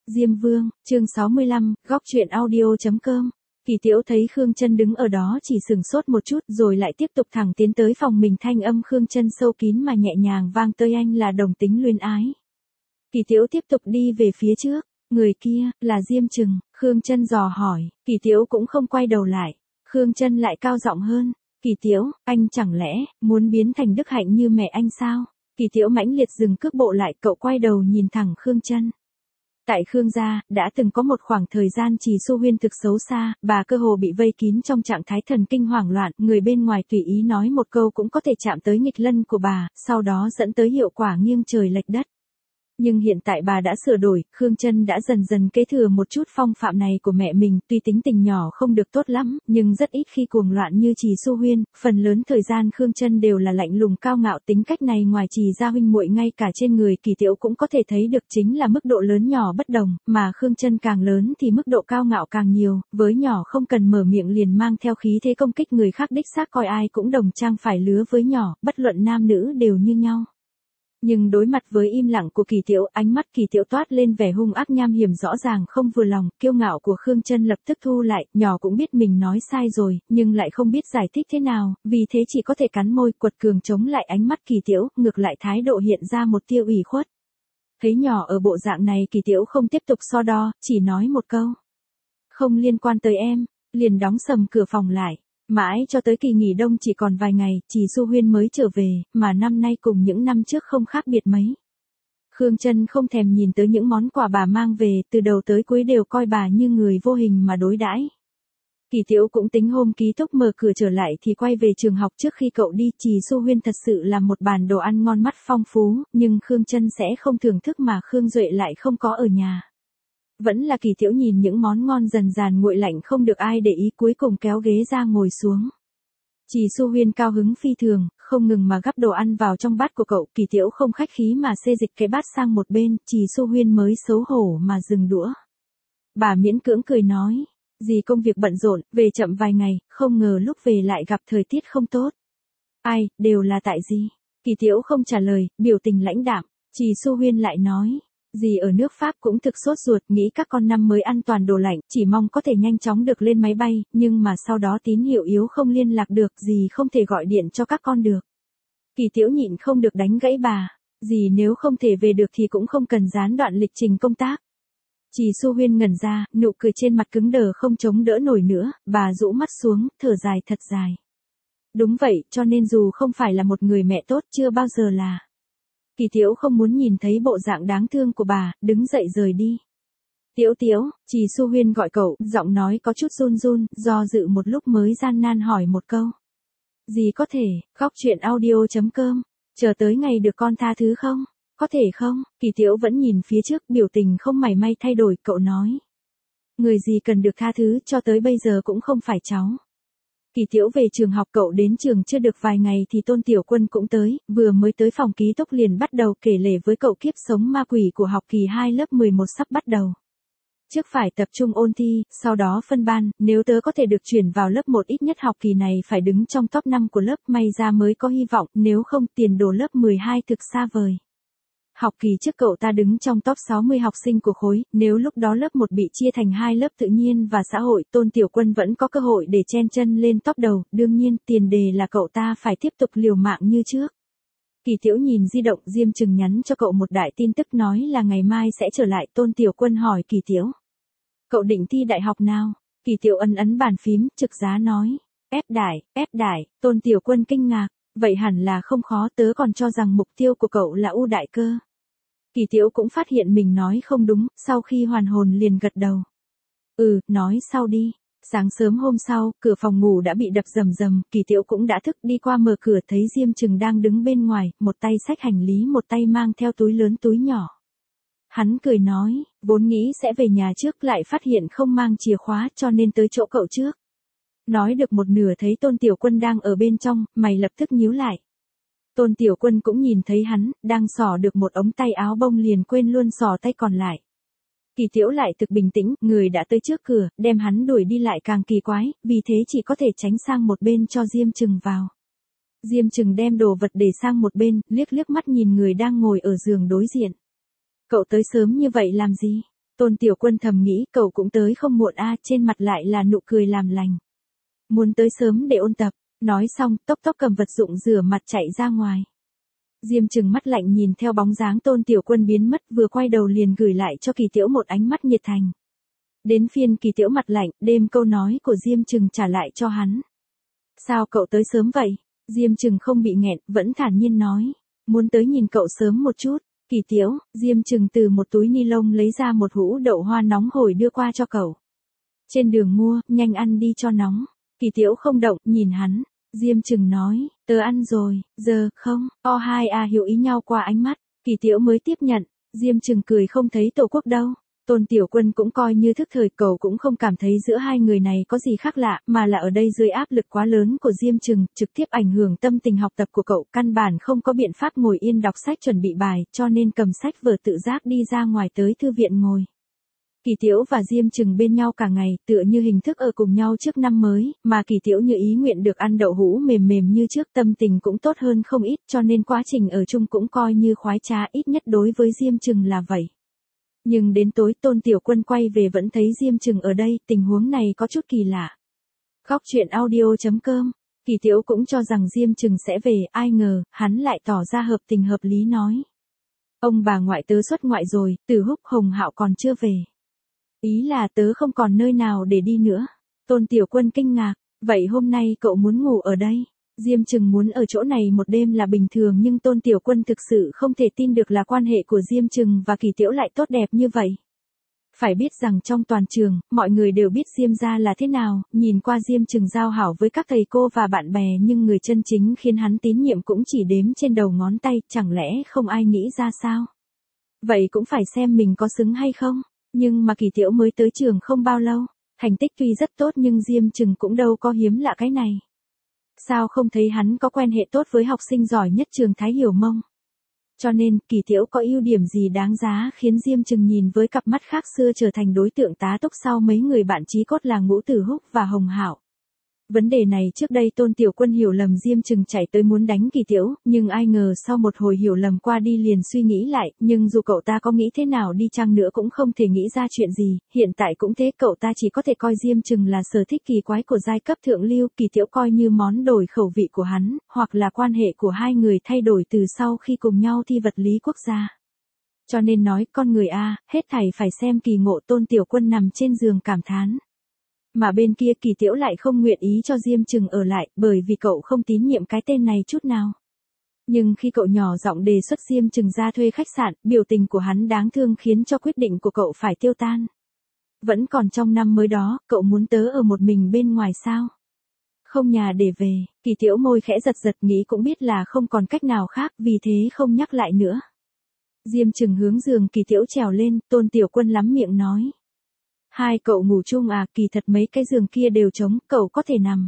Diêm Vương, chương 65, góc truyện audio.com. Kỳ Tiễu thấy Khương Chân đứng ở đó chỉ sừng sốt một chút rồi lại tiếp tục thẳng tiến tới phòng mình, thanh âm Khương Chân sâu kín mà nhẹ nhàng vang tới, anh là đồng tính luyến ái. Kỳ Tiễu tiếp tục đi về phía trước, người kia, là Diêm Trừng, Khương Chân dò hỏi, Kỳ Tiễu cũng không quay đầu lại, Khương Chân lại cao giọng hơn, Kỳ Tiễu, anh chẳng lẽ, muốn biến thành đức hạnh như mẹ anh sao? Kỳ Tiễu mãnh liệt dừng cước bộ lại, cậu quay đầu nhìn thẳng Khương Chân. Tại Khương gia, đã từng có một khoảng thời gian Trì Xu Huyên thực xấu xa, bà cơ hồ bị vây kín trong trạng thái thần kinh hoảng loạn, người bên ngoài tùy ý nói một câu cũng có thể chạm tới nghịch lân của bà, sau đó dẫn tới hiệu quả nghiêng trời lệch đất. Nhưng hiện tại bà đã sửa đổi, Khương Chân đã dần dần kế thừa một chút phong phạm này của mẹ mình, tuy tính tình nhỏ không được tốt lắm, nhưng rất ít khi cuồng loạn như Trì Xu Huyên, phần lớn thời gian Khương Chân đều là lạnh lùng cao ngạo, tính cách này ngoài Trì gia huynh muội ngay cả trên người Kỳ Tiễu cũng có thể thấy được, chính là mức độ lớn nhỏ bất đồng, mà Khương Chân càng lớn thì mức độ cao ngạo càng nhiều, với nhỏ không cần mở miệng liền mang theo khí thế công kích người khác, đích xác coi ai cũng đồng trang phải lứa với nhỏ, bất luận nam nữ đều như nhau. Nhưng đối mặt với im lặng của Kỳ Tiễu, ánh mắt Kỳ Tiễu toát lên vẻ hung ác nham hiểm, rõ ràng không vừa lòng, kiêu ngạo của Khương Chân lập tức thu lại, nhỏ cũng biết mình nói sai rồi, nhưng lại không biết giải thích thế nào, vì thế chỉ có thể cắn môi, quật cường chống lại ánh mắt Kỳ Tiễu, ngược lại thái độ hiện ra một tia ủy khuất. Thấy nhỏ ở bộ dạng này, Kỳ Tiễu không tiếp tục so đo, chỉ nói một câu. Không liên quan tới em, liền đóng sầm cửa phòng lại. Mãi cho tới kỳ nghỉ đông chỉ còn vài ngày, Trì Xu Huyên mới trở về, mà năm nay cùng những năm trước không khác biệt mấy. Khương Chân không thèm nhìn tới những món quà bà mang về, từ đầu tới cuối đều coi bà như người vô hình mà đối đãi. Kỳ Tiễu cũng tính hôm ký túc mở cửa trở lại thì quay về trường học, trước khi cậu đi, Trì Xu Huyên thật sự là một bàn đồ ăn ngon mắt phong phú, nhưng Khương Chân sẽ không thưởng thức mà Khương Duệ lại không có ở nhà. Vẫn là Kỳ Tiễu nhìn những món ngon dần dàn nguội lạnh không được ai để ý, cuối cùng kéo ghế ra ngồi xuống. Trì Xu Huyên cao hứng phi thường, không ngừng mà gắp đồ ăn vào trong bát của cậu, Kỳ Tiễu không khách khí mà xê dịch cái bát sang một bên, Trì Xu Huyên mới xấu hổ mà dừng đũa. Bà miễn cưỡng cười nói, dì công việc bận rộn, về chậm vài ngày, không ngờ lúc về lại gặp thời tiết không tốt. Ai, đều là tại dì. Kỳ Tiễu không trả lời, biểu tình lãnh đạm, Trì Xu Huyên lại nói. Dì ở nước Pháp cũng thực sốt ruột, nghĩ các con năm mới ăn toàn đồ lạnh, chỉ mong có thể nhanh chóng được lên máy bay, nhưng mà sau đó tín hiệu yếu không liên lạc được, dì không thể gọi điện cho các con được. Kỳ Tiễu nhịn không được đánh gãy bà, dì nếu không thể về được thì cũng không cần gián đoạn lịch trình công tác. Trì Xu Huyên ngẩn ra, nụ cười trên mặt cứng đờ không chống đỡ nổi nữa, bà rũ mắt xuống, thở dài thật dài. Đúng vậy, cho nên dù không phải là một người mẹ tốt, chưa bao giờ là. Kỳ Tiễu không muốn nhìn thấy bộ dạng đáng thương của bà, đứng dậy rời đi. Tiễu Tiễu, Trì Xu Huyên gọi cậu, giọng nói có chút run run, do dự một lúc mới gian nan hỏi một câu. Gì có thể, góc truyện audio.com, chờ tới ngày được con tha thứ không? Có thể không? Kỳ Tiễu vẫn nhìn phía trước, biểu tình không mảy may thay đổi, cậu nói. Người gì cần được tha thứ cho tới bây giờ cũng không phải cháu. Kỳ Tiễu về trường học, cậu đến trường chưa được vài ngày thì Tôn Tiểu Quân cũng tới, vừa mới tới phòng ký túc liền bắt đầu kể lể với cậu kiếp sống ma quỷ của học kỳ 2 lớp 11 sắp bắt đầu. Trước phải tập trung ôn thi, sau đó phân ban, nếu tớ có thể được chuyển vào lớp 1 ít nhất học kỳ này phải đứng trong top 5 của lớp, may ra mới có hy vọng, nếu không tiền đồ lớp 12 thực xa vời. Học kỳ trước cậu ta đứng trong top 60 học sinh của khối, nếu lúc đó lớp 1 bị chia thành 2 lớp tự nhiên và xã hội, Tôn Tiểu Quân vẫn có cơ hội để chen chân lên top đầu, đương nhiên, tiền đề là cậu ta phải tiếp tục liều mạng như trước. Kỳ Tiễu nhìn di động, Diêm Trừng nhắn cho cậu một đại tin tức nói là ngày mai sẽ trở lại, Tôn Tiểu Quân hỏi Kỳ Tiễu. Cậu định thi đại học nào? Kỳ Tiễu ấn bàn phím, trực giá nói. Ép đại, Tôn Tiểu Quân kinh ngạc, vậy hẳn là không khó, tớ còn cho rằng mục tiêu của cậu là U đại cơ. Kỳ Tiễu cũng phát hiện mình nói không đúng, sau khi hoàn hồn liền gật đầu. Nói sau đi. Sáng sớm hôm sau, cửa phòng ngủ đã bị đập rầm rầm, Kỳ Tiễu cũng đã thức, đi qua mở cửa thấy Diêm Trừng đang đứng bên ngoài, một tay xách hành lý, một tay mang theo túi lớn túi nhỏ. Hắn cười nói, vốn nghĩ sẽ về nhà trước, lại phát hiện không mang chìa khóa cho nên tới chỗ cậu trước. Nói được một nửa thấy Tôn Tiểu Quân đang ở bên trong, mày lập tức nhíu lại. Tôn Tiểu Quân cũng nhìn thấy hắn, đang xỏ được một ống tay áo bông liền quên luôn xỏ tay còn lại. Kỳ Tiễu lại thực bình tĩnh, người đã tới trước cửa, đem hắn đuổi đi lại càng kỳ quái, vì thế chỉ có thể tránh sang một bên cho Diêm Trừng vào. Diêm Trừng đem đồ vật để sang một bên, liếc mắt nhìn người đang ngồi ở giường đối diện. Cậu tới sớm như vậy làm gì? Tôn Tiểu Quân thầm nghĩ cậu cũng tới không muộn trên mặt lại là nụ cười làm lành. Muốn tới sớm để ôn tập, nói xong tốc tốc cầm vật dụng rửa mặt chạy ra ngoài. Diêm Trừng mắt lạnh nhìn theo bóng dáng Tôn Tiểu Quân biến mất, vừa quay đầu liền gửi lại cho Kỳ Tiễu một ánh mắt nhiệt thành. Đến phiên Kỳ Tiễu mặt lạnh, đem câu nói của Diêm Trừng trả lại cho hắn. Sao cậu tới sớm vậy? Diêm Trừng không bị nghẹn, vẫn thản nhiên nói. Muốn tới nhìn cậu sớm một chút. Kỳ Tiễu, Diêm Trừng từ một túi ni lông lấy ra một hũ đậu hoa nóng hổi đưa qua cho cậu. Trên đường mua, nhanh ăn đi cho nóng. Kỳ Tiễu không động, nhìn hắn. Diêm Trừng nói, tớ ăn rồi, giờ, không, O2A hiểu ý nhau qua ánh mắt. Kỳ Tiễu mới tiếp nhận. Diêm Trừng cười không thấy Tổ Quốc đâu. Tôn Tiểu Quân cũng coi như thức thời, cậu cũng không cảm thấy giữa hai người này có gì khác lạ, mà là ở đây dưới áp lực quá lớn của Diêm Trừng, trực tiếp ảnh hưởng tâm tình học tập của cậu, căn bản không có biện pháp ngồi yên đọc sách chuẩn bị bài, cho nên cầm sách vở tự giác đi ra ngoài tới thư viện ngồi. Kỳ Tiễu và Diêm Trừng bên nhau cả ngày, tựa như hình thức ở cùng nhau trước năm mới, mà Kỳ Tiễu như ý nguyện được ăn đậu hũ mềm mềm như trước, tâm tình cũng tốt hơn không ít, cho nên quá trình ở chung cũng coi như khoái trá, ít nhất đối với Diêm Trừng là vậy. Nhưng đến tối Tôn Tiểu Quân quay về vẫn thấy Diêm Trừng ở đây, tình huống này có chút kỳ lạ. Góc truyện audio.com, Kỳ Tiễu cũng cho rằng Diêm Trừng sẽ về, ai ngờ, hắn lại tỏ ra hợp tình hợp lý nói. Ông bà ngoại tớ xuất ngoại rồi, Từ Húc Hồng Hạo còn chưa về. Ý là tớ không còn nơi nào để đi nữa. Tôn Tiểu Quân kinh ngạc, vậy hôm nay cậu muốn ngủ ở đây? Diêm Trừng muốn ở chỗ này một đêm là bình thường, nhưng Tôn Tiểu Quân thực sự không thể tin được là quan hệ của Diêm Trừng và Kỳ Tiễu lại tốt đẹp như vậy. Phải biết rằng trong toàn trường, mọi người đều biết Diêm gia là thế nào, nhìn qua Diêm Trừng giao hảo với các thầy cô và bạn bè, nhưng người chân chính khiến hắn tín nhiệm cũng chỉ đếm trên đầu ngón tay, chẳng lẽ không ai nghĩ ra sao? Vậy cũng phải xem mình có xứng hay không, nhưng mà Kỳ Tiễu mới tới trường không bao lâu, thành tích tuy rất tốt nhưng Diêm Trừng cũng đâu có hiếm lạ cái này. Sao không thấy hắn có quan hệ tốt với học sinh giỏi nhất trường Thái Hiểu Mông? Cho nên, Kỳ Tiễu có ưu điểm gì đáng giá khiến Diêm Trừng nhìn với cặp mắt khác xưa trở thành đối tượng tá túc sau mấy người bạn chí cốt là Ngũ Tử Húc và Hồng Hạo? Vấn đề này trước đây Tôn Tiểu Quân hiểu lầm Diêm Trừng chạy tới muốn đánh Kỳ Tiễu, nhưng ai ngờ sau một hồi hiểu lầm qua đi liền suy nghĩ lại, nhưng dù cậu ta có nghĩ thế nào đi chăng nữa cũng không thể nghĩ ra chuyện gì, hiện tại cũng thế, cậu ta chỉ có thể coi Diêm Trừng là sở thích kỳ quái của giai cấp thượng lưu, Kỳ Tiễu coi như món đổi khẩu vị của hắn, hoặc là quan hệ của hai người thay đổi từ sau khi cùng nhau thi vật lý quốc gia. Cho nên nói, con người hết thảy phải xem kỳ ngộ. Tôn Tiểu Quân nằm trên giường cảm thán. Mà bên kia Kỳ Tiễu lại không nguyện ý cho Diêm Trừng ở lại, bởi vì cậu không tín nhiệm cái tên này chút nào. Nhưng khi cậu nhỏ giọng đề xuất Diêm Trừng ra thuê khách sạn, biểu tình của hắn đáng thương khiến cho quyết định của cậu phải tiêu tan. Vẫn còn trong năm mới đó, cậu muốn tớ ở một mình bên ngoài sao? Không nhà để về, Kỳ Tiễu môi khẽ giật giật, nghĩ cũng biết là không còn cách nào khác, vì thế không nhắc lại nữa. Diêm Trừng hướng giường Kỳ Tiễu trèo lên, Tôn Tiểu Quân lắm miệng nói. Hai cậu ngủ chung kỳ thật mấy cái giường kia đều trống, cậu có thể nằm.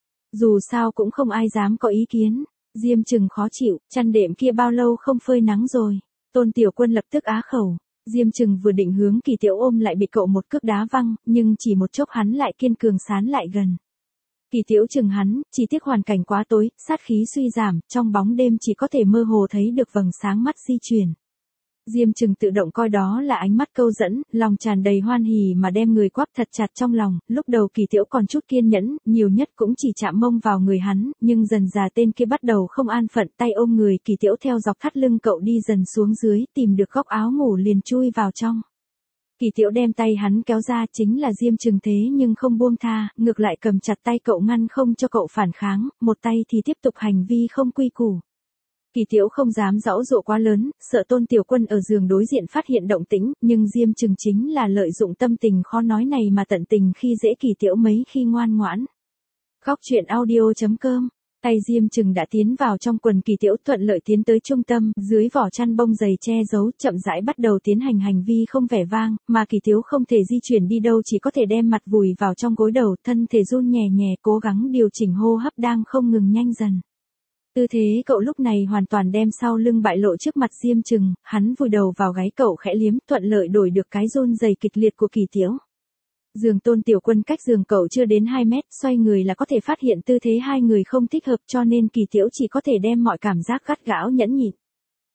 Dù sao cũng không ai dám có ý kiến. Diêm Trừng khó chịu, chăn đệm kia bao lâu không phơi nắng rồi. Tôn Tiểu Quân lập tức á khẩu. Diêm Trừng vừa định hướng Kỳ Tiễu ôm lại bị cậu một cước đá văng, nhưng chỉ một chốc hắn lại kiên cường sán lại gần. Kỳ Tiễu chừng hắn, chỉ tiếc hoàn cảnh quá tối, sát khí suy giảm, trong bóng đêm chỉ có thể mơ hồ thấy được vầng sáng mắt di chuyển. Diêm Trừng tự động coi đó là ánh mắt câu dẫn, lòng tràn đầy hoan hỉ mà đem người quắp thật chặt trong lòng. Lúc đầu Kỳ Tiễu còn chút kiên nhẫn, nhiều nhất cũng chỉ chạm mông vào người hắn, nhưng dần dà tên kia bắt đầu không an phận, tay ôm người Kỳ Tiễu theo dọc thắt lưng cậu đi dần xuống dưới, tìm được góc áo ngủ liền chui vào trong. Kỳ Tiễu đem tay hắn kéo ra, chính là Diêm Trừng thế nhưng không buông tha, ngược lại cầm chặt tay cậu ngăn không cho cậu phản kháng, một tay thì tiếp tục hành vi không quy củ. Kỳ Tiễu không dám giãu giụa quá lớn, sợ Tôn Tiểu Quân ở giường đối diện phát hiện động tĩnh, nhưng Diêm Trừng chính là lợi dụng tâm tình khó nói này mà tận tình khi dễ Kỳ Tiễu mấy khi ngoan ngoãn. Góc truyện audio.com, tay Diêm Trừng đã tiến vào trong quần Kỳ Tiễu, thuận lợi tiến tới trung tâm, dưới vỏ chăn bông dày che giấu, chậm rãi bắt đầu tiến hành hành vi không vẻ vang, mà Kỳ Tiễu không thể di chuyển đi đâu, chỉ có thể đem mặt vùi vào trong gối đầu, thân thể run nhẹ nhẹ, cố gắng điều chỉnh hô hấp đang không ngừng nhanh dần. Tư thế cậu lúc này hoàn toàn đem sau lưng bại lộ trước mặt Diêm Trừng, hắn vùi đầu vào gáy cậu khẽ liếm, thuận lợi đổi được cái run rẩy kịch liệt của Kỳ Tiễu. Giường Tôn Tiểu Quân cách giường cậu chưa đến 2 mét, xoay người là có thể phát hiện tư thế hai người không thích hợp, cho nên Kỳ Tiễu chỉ có thể đem mọi cảm giác gắt gao nhẫn nhịn.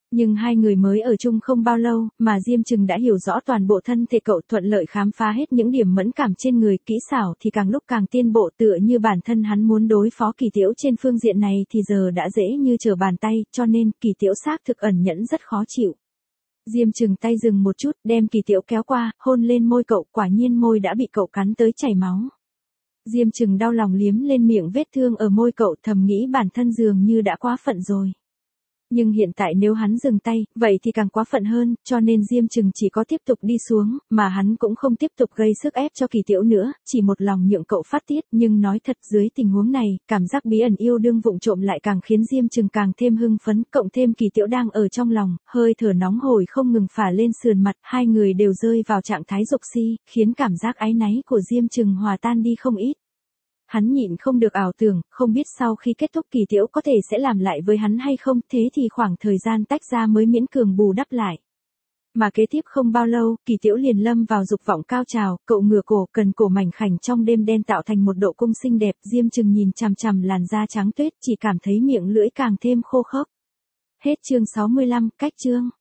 Nhưng hai người mới ở chung không bao lâu, mà Diêm Trừng đã hiểu rõ toàn bộ thân thể cậu, thuận lợi khám phá hết những điểm mẫn cảm trên người, kỹ xảo thì càng lúc càng tiến bộ, tựa như bản thân hắn muốn đối phó Kỳ Tiễu trên phương diện này thì giờ đã dễ như trở bàn tay, cho nên Kỳ Tiễu xác thực ẩn nhẫn rất khó chịu. Diêm Trừng tay dừng một chút, đem Kỳ Tiễu kéo qua, hôn lên môi cậu, quả nhiên môi đã bị cậu cắn tới chảy máu. Diêm Trừng đau lòng liếm lên miệng vết thương ở môi cậu, thầm nghĩ bản thân dường như đã quá phận rồi. Nhưng hiện tại nếu hắn dừng tay, vậy thì càng quá phận hơn, cho nên Diêm Trừng chỉ có tiếp tục đi xuống, mà hắn cũng không tiếp tục gây sức ép cho Kỳ Tiễu nữa, chỉ một lòng nhượng cậu phát tiết, nhưng nói thật dưới tình huống này, cảm giác bí ẩn yêu đương vụng trộm lại càng khiến Diêm Trừng càng thêm hưng phấn, cộng thêm Kỳ Tiễu đang ở trong lòng, hơi thở nóng hổi không ngừng phả lên sườn mặt, hai người đều rơi vào trạng thái dục si, khiến cảm giác áy náy của Diêm Trừng hòa tan đi không ít. Hắn nhịn không được ảo tưởng, không biết sau khi kết thúc Kỳ Tiễu có thể sẽ làm lại với hắn hay không, thế thì khoảng thời gian tách ra mới miễn cường bù đắp lại. Mà kế tiếp không bao lâu, Kỳ Tiễu liền lâm vào dục vọng cao trào, cậu ngửa cổ, cần cổ mảnh khảnh trong đêm đen tạo thành một độ cung xinh đẹp, Diêm Trừng nhìn chằm chằm làn da trắng tuyết, chỉ cảm thấy miệng lưỡi càng thêm khô khốc. Hết chương 65, cách chương.